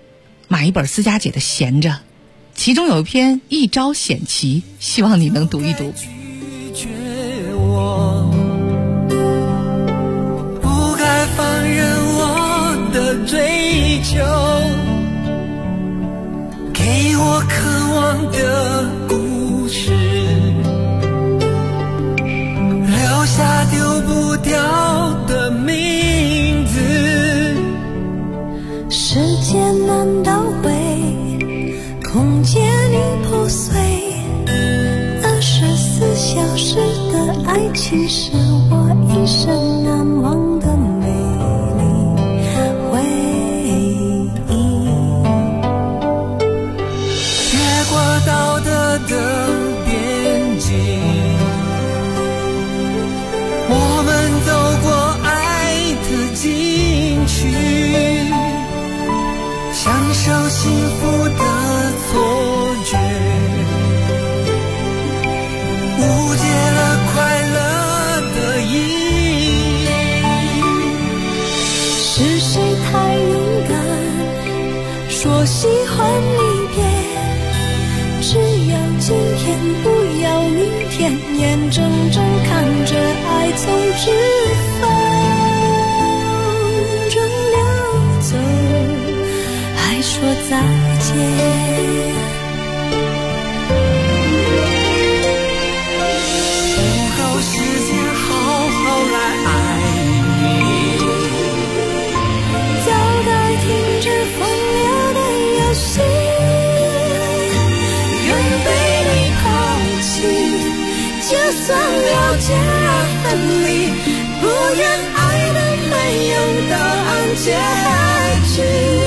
买一本思佳姐的《闲着》，其中有一篇《一招险棋》，希望你能读一读。 不该放任我的追求，给我渴望的故事，留下丢不掉的名字。 时间难倒回，空间已破碎，24小时的爱情是我一生难忘的美丽回忆。 越过道德的边境，我们走过爱的禁区，享受幸福的错觉，误解了快乐的意义。 是谁太勇敢，说喜欢离别，只要今天不要明天，眼睁睁看着爱从指缝中流走，还说再见。 不够时间好好来爱你， 早该停止风流的游戏，愿被你抛弃，就算了解而分离，不愿爱的没有答案结局。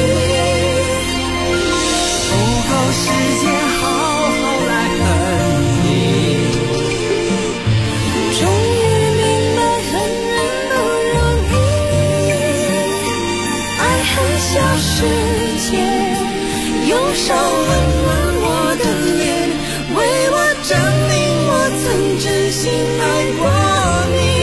不够时间好好来恨你， 终于明白恨人不容易，爱恨小世界，用手温暖我的脸，为我证明我曾真心爱过你。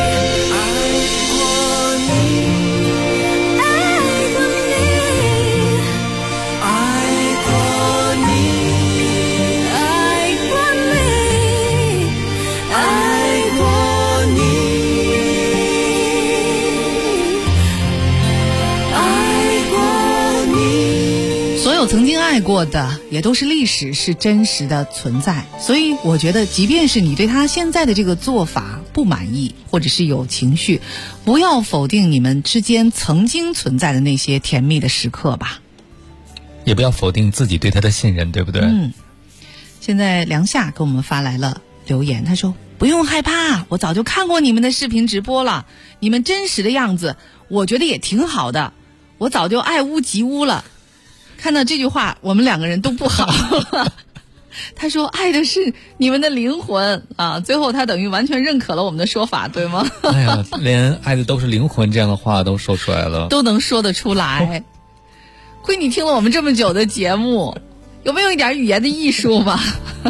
曾经爱过的也都是历史，是真实的存在，所以我觉得即便是你对他现在的这个做法不满意，或者是有情绪，不要否定你们之间曾经存在的那些甜蜜的时刻吧， 也不要否定自己对他的信任，对不对？ 现在梁夏给我们发来了留言，他说不用害怕，我早就看过你们的视频直播了，你们真实的样子我觉得也挺好的，我早就爱屋及乌了。看到这句话我们两个人都不好他说爱的是你们的灵魂啊，最后他等于完全认可了我们的说法，对吗？ 哎呀，连爱的都是灵魂这样的话都说出来了， 都能说得出来亏你听了我们这么久的节目，有没有一点语言的艺术吧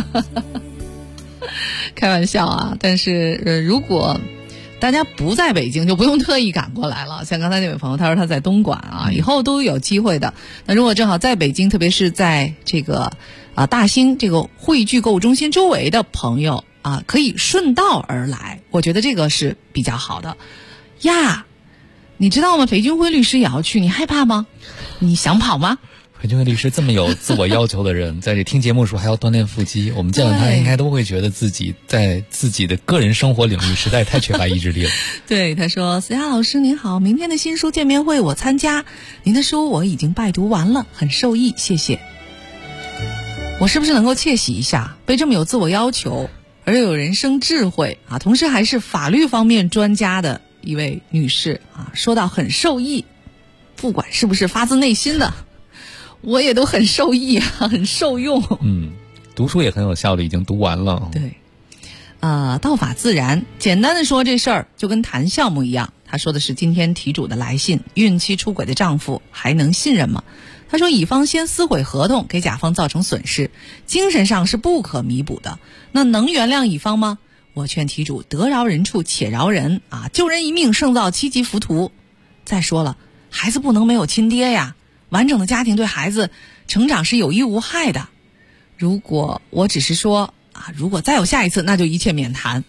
开玩笑啊，但是如果大家不在北京就不用特意赶过来了，像刚才那位朋友他说他在东莞啊，以后都有机会的。那如果正好在北京，特别是在这个大兴这个汇聚购物中心周围的朋友啊，可以顺道而来，我觉得这个是比较好的呀。你知道吗？裴军辉律师也要去，你害怕吗？你想跑吗？ 裴军辉律师这么有自我要求的人，在这听节目的时候还要锻炼腹肌，我们见了他应该都会觉得自己在自己的个人生活领域实在太缺乏意志力了。 对，他说：思佳老师您好，明天的新书见面会我参加，您的书我已经拜读完了，很受益，谢谢。我是不是能够窃喜一下，被这么有自我要求而又有人生智慧啊，同时还是法律方面专家的一位女士啊，说到很受益，不管是不是发自内心的，我也都很受益啊，很受用。 读书也很有效的，已经读完了。 对，道法自然，简单的说这事儿就跟谈项目一样。他说的是今天题主的来信，孕期出轨的丈夫还能信任吗？他说乙方先撕毁合同，给甲方造成损失，精神上是不可弥补的，那能原谅乙方吗？我劝题主得饶人处且饶人啊，救人一命胜造7级浮屠。再说了，孩子不能没有亲爹呀， 完整的家庭对孩子成长是有益无害的。如果我只是说如果再有下一次，那就一切免谈。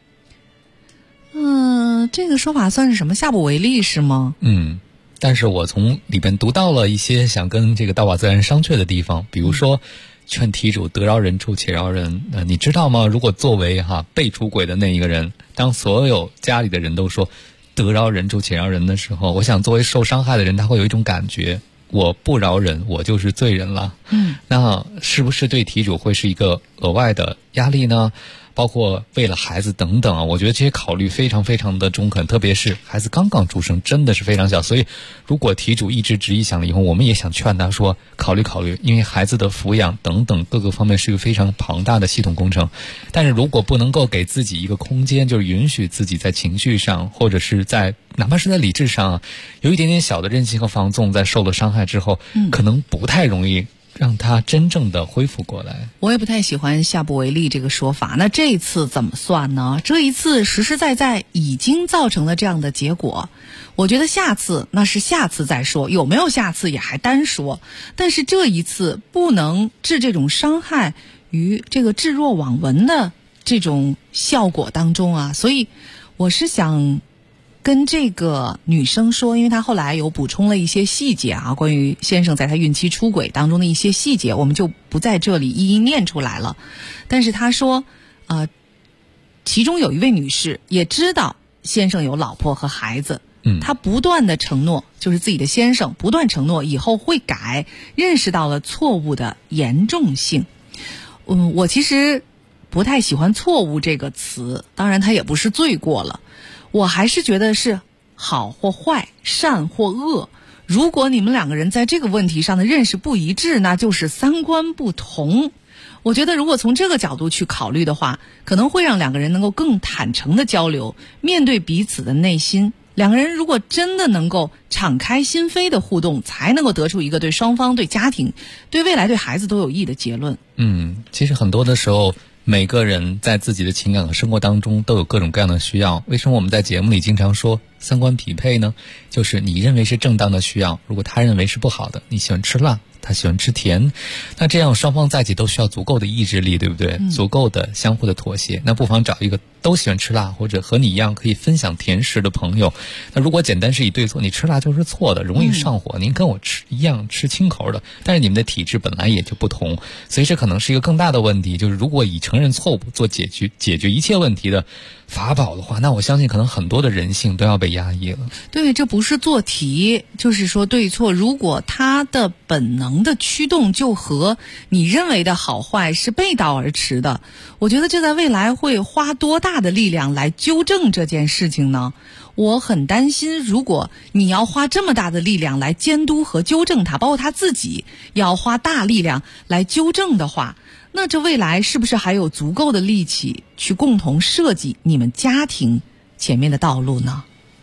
这个说法算是什么？下不为例是吗？ 但是我从里边读到了一些想跟这个道法自然商榷的地方，比如说劝题主得饶人处且饶人。你知道吗？如果作为被出轨的那一个人，当所有家里的人都说得饶人处且饶人的时候，我想作为受伤害的人，他会有一种感觉，我不饶人，我就是罪人了。那是不是对题主会是一个额外的压力呢？包括为了孩子等等我觉得这些考虑非常非常的中肯，特别是孩子刚刚出生，真的是非常小。所以如果题主一直执意想了以后，我们也想劝他说考虑考虑，因为孩子的抚养等等各个方面是一个非常庞大的系统工程。但是如果不能够给自己一个空间，就是允许自己在情绪上或者是在哪怕是在理智上有一点点小的任性和放纵，在受了伤害之后可能不太容易让他真正的恢复过来。 我也不太喜欢下不为例这个说法。那这一次怎么算呢？这一次实实在在已经造成了这样的结果，我觉得下次那是下次再说，有没有下次也还单说。但是这一次不能置这种伤害于这个置若罔闻的这种效果当中所以我是想跟这个女生说，因为她后来有补充了一些细节关于先生在她孕期出轨当中的一些细节，我们就不在这里一一念出来了。但是她说其中有一位女士也知道先生有老婆和孩子，她不断的承诺，就是自己的先生不断承诺以后会改，认识到了错误的严重性。我其实不太喜欢错误这个词，当然它也不是罪过了，我还是觉得是好或坏，善或恶。如果你们两个人在这个问题上的认识不一致，那就是三观不同。我觉得如果从这个角度去考虑的话，可能会让两个人能够更坦诚的交流，面对彼此的内心。两个人如果真的能够敞开心扉的互动，才能够得出一个对双方、对家庭、对未来、对孩子都有益的结论。 其实很多的时候每个人在自己的情感和生活当中都有各种各样的需要。为什么我们在节目里经常说三观匹配呢？就是你认为是正当的需要，如果他认为是不好的，你喜欢吃辣，他喜欢吃甜，那这样双方在一起都需要足够的意志力，对不对？足够的相互的妥协。那不妨找一个都喜欢吃辣或者和你一样可以分享甜食的朋友。那如果简单是以对错，你吃辣就是错的，容易上火，您跟我一样吃清口的，但是你们的体质本来也就不同，所以这可能是一个更大的问题。就是如果以承认错误做解决一切问题的法宝的话，那我相信可能很多的人性都要被压抑了。 对，这不是做题，就是说对错，如果他的本能的驱动就和你认为的好坏是背道而驰的，我觉得这在未来会花多大的力量来纠正这件事情呢？我很担心，如果你要花这么大的力量来监督和纠正他，包括他自己要花大力量来纠正的话，那这未来是不是还有足够的力气去共同设计你们家庭前面的道路呢？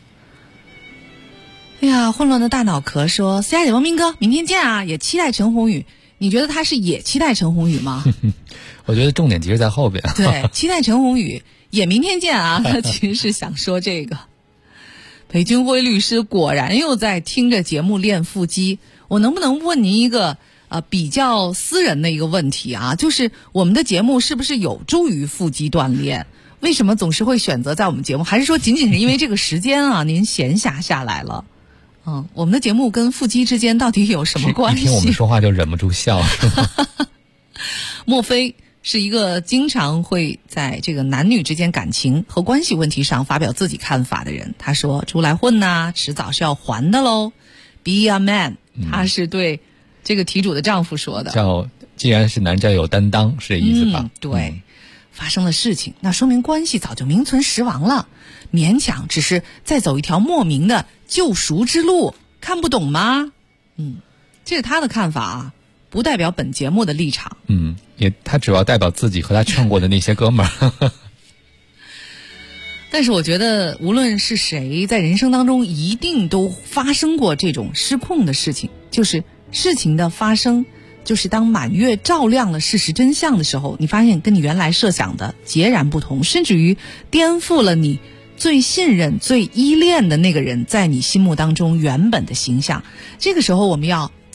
哎呀，混乱的大脑壳说 ：“C 姐，王明哥，明天见啊！也期待陈鸿宇。你觉得他是也期待陈鸿宇吗？” 我觉得重点其实在后边。 对，期待陈鸿宇也明天见啊！他其实是想说这个。裴军辉律师果然又在听着节目练腹肌。我能不能问您一个比较私人的一个问题啊？就是我们的节目是不是有助于腹肌锻炼？为什么总是会选择在我们节目？还是说仅仅是因为这个时间啊，您闲暇下来了？我们的节目跟腹肌之间到底有什么关系？ 一听我们说话就忍不住笑。 莫非是一个经常会在这个男女之间感情和关系问题上发表自己看法的人？他说出来混呐，迟早是要还的喽。Be a man，他是对这个题主的丈夫说的。 既然是男，就要有担当，是这意思吧？ 对。发生了事情，那说明关系早就名存实亡了，勉强只是在走一条莫名的救赎之路，看不懂吗？这是他的看法啊，不代表本节目的立场。 他主要代表自己和他劝过的那些哥们儿。 但是我觉得无论是谁，在人生当中一定都发生过这种失控的事情，就是事情的发生，就是当满月照亮了事实真相的时候，你发现跟你原来设想的截然不同，甚至于颠覆了你最信任最依恋的那个人在你心目当中原本的形象。这个时候我们要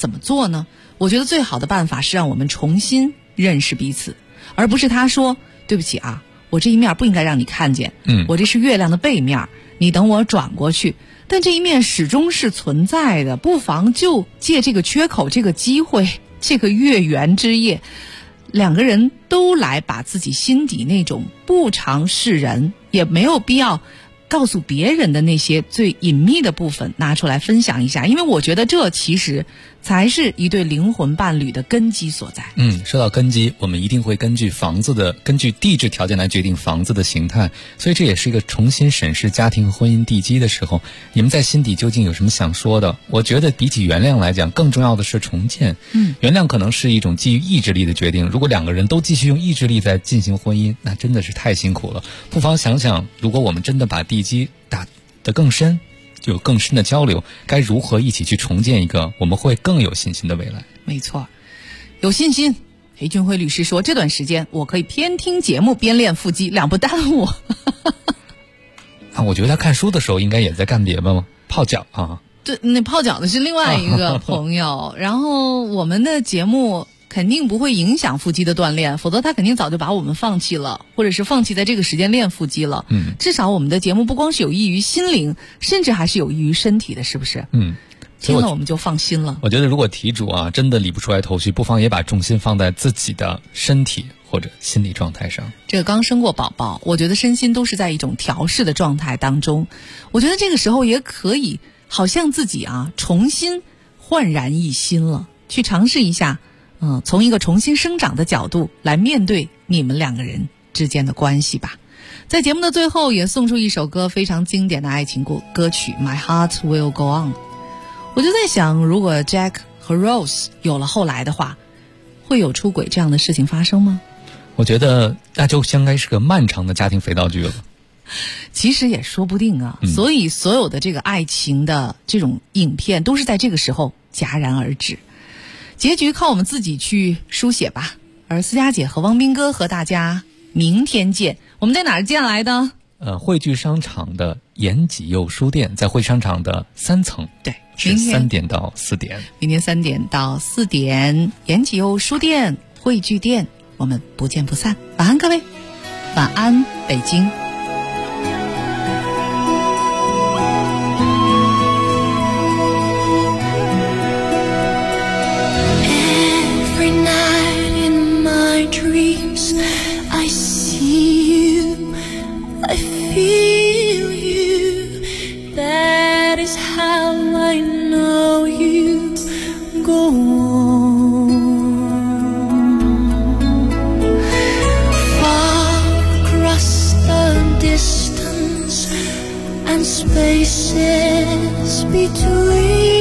怎么做呢？我觉得最好的办法是让我们重新认识彼此，而不是他说对不起啊，我这一面不应该让你看见，我这是月亮的背面，你等我转过去。但这一面始终是存在的，不妨就借这个缺口，这个机会，这个月圆之夜，两个人都来把自己心底那种不常示人，也没有必要告诉别人的那些最隐秘的部分拿出来分享一下，因为我觉得这其实才是一对灵魂伴侣的根基所在。 说到根基，我们一定会根据地质条件来决定房子的形态，所以这也是一个重新审视家庭和婚姻地基的时候。你们在心底究竟有什么想说的？我觉得比起原谅来讲，更重要的是重建。原谅可能是一种基于意志力的决定，如果两个人都继续用意志力在进行婚姻，那真的是太辛苦了。不妨想想，如果我们真的把地基打得更深，有更深的交流，该如何一起去重建一个我们会更有信心的未来？ 没错，有信心。裴俊辉律师说，这段时间我可以边听节目边练腹肌，两不耽误。 我觉得他看书的时候应该也在干别的吗？泡脚啊？ 对，那泡脚的是另外一个朋友。然后我们的节目肯定不会影响腹肌的锻炼，否则他肯定早就把我们放弃了，或者是放弃在这个时间练腹肌了。至少我们的节目不光是有益于心灵，甚至还是有益于身体的，是不是？听了我们就放心了。 我觉得如果题主真的理不出来头绪，不妨也把重心放在自己的身体或者心理状态上。 这个刚生过宝宝，我觉得身心都是在一种调试的状态当中。我觉得这个时候也可以好像自己重新焕然一新了，去尝试一下从一个重新生长的角度来面对你们两个人之间的关系吧。在节目的最后也送出一首歌，非常经典的爱情歌曲 My Heart Will Go On。 我就在想，如果 Jack 和 Rose 有了后来的话，会有出轨这样的事情发生吗？ 我觉得那就应该是个漫长的家庭肥皂剧了。 其实也说不定啊。所以所有的这个爱情的这种影片都是在这个时候戛然而止，结局靠我们自己去书写吧。而思佳姐和汪斌哥和大家明天见。我们在哪儿见来的？ 汇聚商场的延吉佑书店，在汇商场的3层。 对， 是3点到4点。 明天3点到4点，延吉佑书店汇聚店，我们不见不散。晚安各位，晚安北京。 Dreams, I see you, I feel you. That is how I know you. Go on. Far across the distance and spaces between.